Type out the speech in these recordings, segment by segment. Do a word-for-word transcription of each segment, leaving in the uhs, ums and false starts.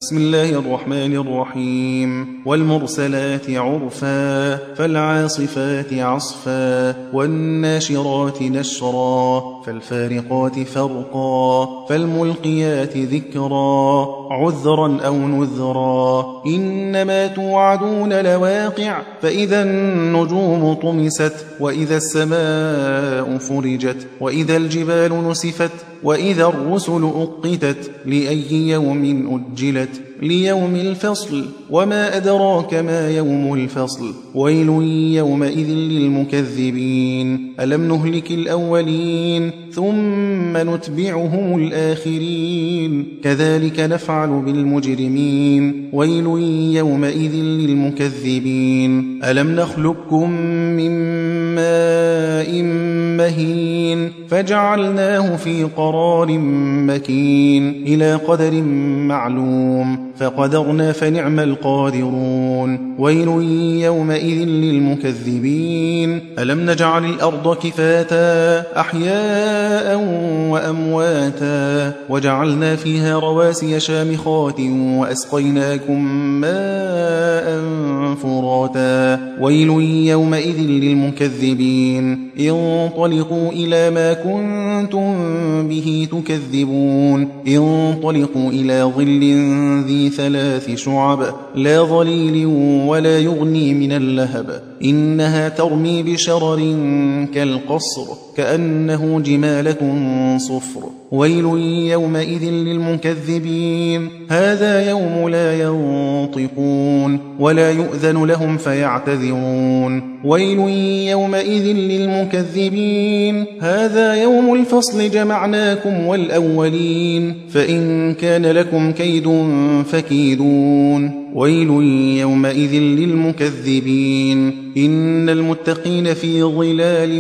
بسم الله الرحمن الرحيم والمرسلات عرفا فالعاصفات عصفا والناشرات نشرا فالفارقات فرقا فالملقيات ذكرا عذرا أو نذرا إنما توعدون لواقع فإذا النجوم طمست وإذا السماء فرجت وإذا الجبال نسفت وإذا الرسل أقتت لأي يوم أجلت ليوم الفصل وما أدراك ما يوم الفصل ويل يومئذ للمكذبين ألم نهلك الأولين ثم نتبعهم الآخرين كذلك نفعل بالمجرمين ويل يومئذ للمكذبين ألم نخلقكم من ماء مهين فجعلناه في قرار مكين إلى قدر معلوم فقدرنا فنعم القادرون ويل يومئذ للمكذبين ألم نجعل الأرض كفاتا أحياء وأمواتا وجعلنا فيها رواسي شامخات وأسقيناكم ماء فراتا ويل يومئذ للمكذبين انطلقوا إلى ما كنتم به تكذبون انطلقوا إلى ظل ذي ثلاث شعب لا ظليل ولا يغني من اللهب إنها ترمي بشرر كالقصر كأنه جمالة صفر ويل يومئذ للمكذبين هذا يوم لا ينطقون ولا يؤذن لهم فيعتذرون ويل يومئذ للمكذبين هذا يوم الفصل جمعناكم والأولين فإن كان لكم كيد فكيدون ويل يومئذ للمكذبين إن المتقين في ظلال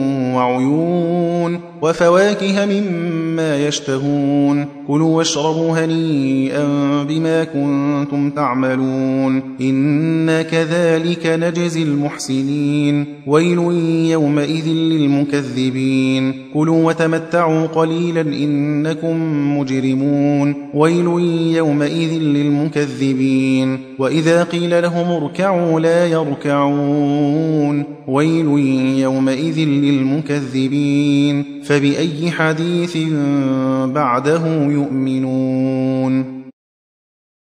وعيون وفواكه مما يشتهون كلوا واشربوا هنيئا بما كنتم تعملون إنا كذلك نجزي المحسنين ويل يومئذ للمكذبين كلوا وتمتعوا قليلا إنكم مجرمون ويل يومئذ للمكذبين وإذا قيل لهم اركعوا لا يركعون ويل يومئذ للمكذبين فبأي حديث بعده يؤمنون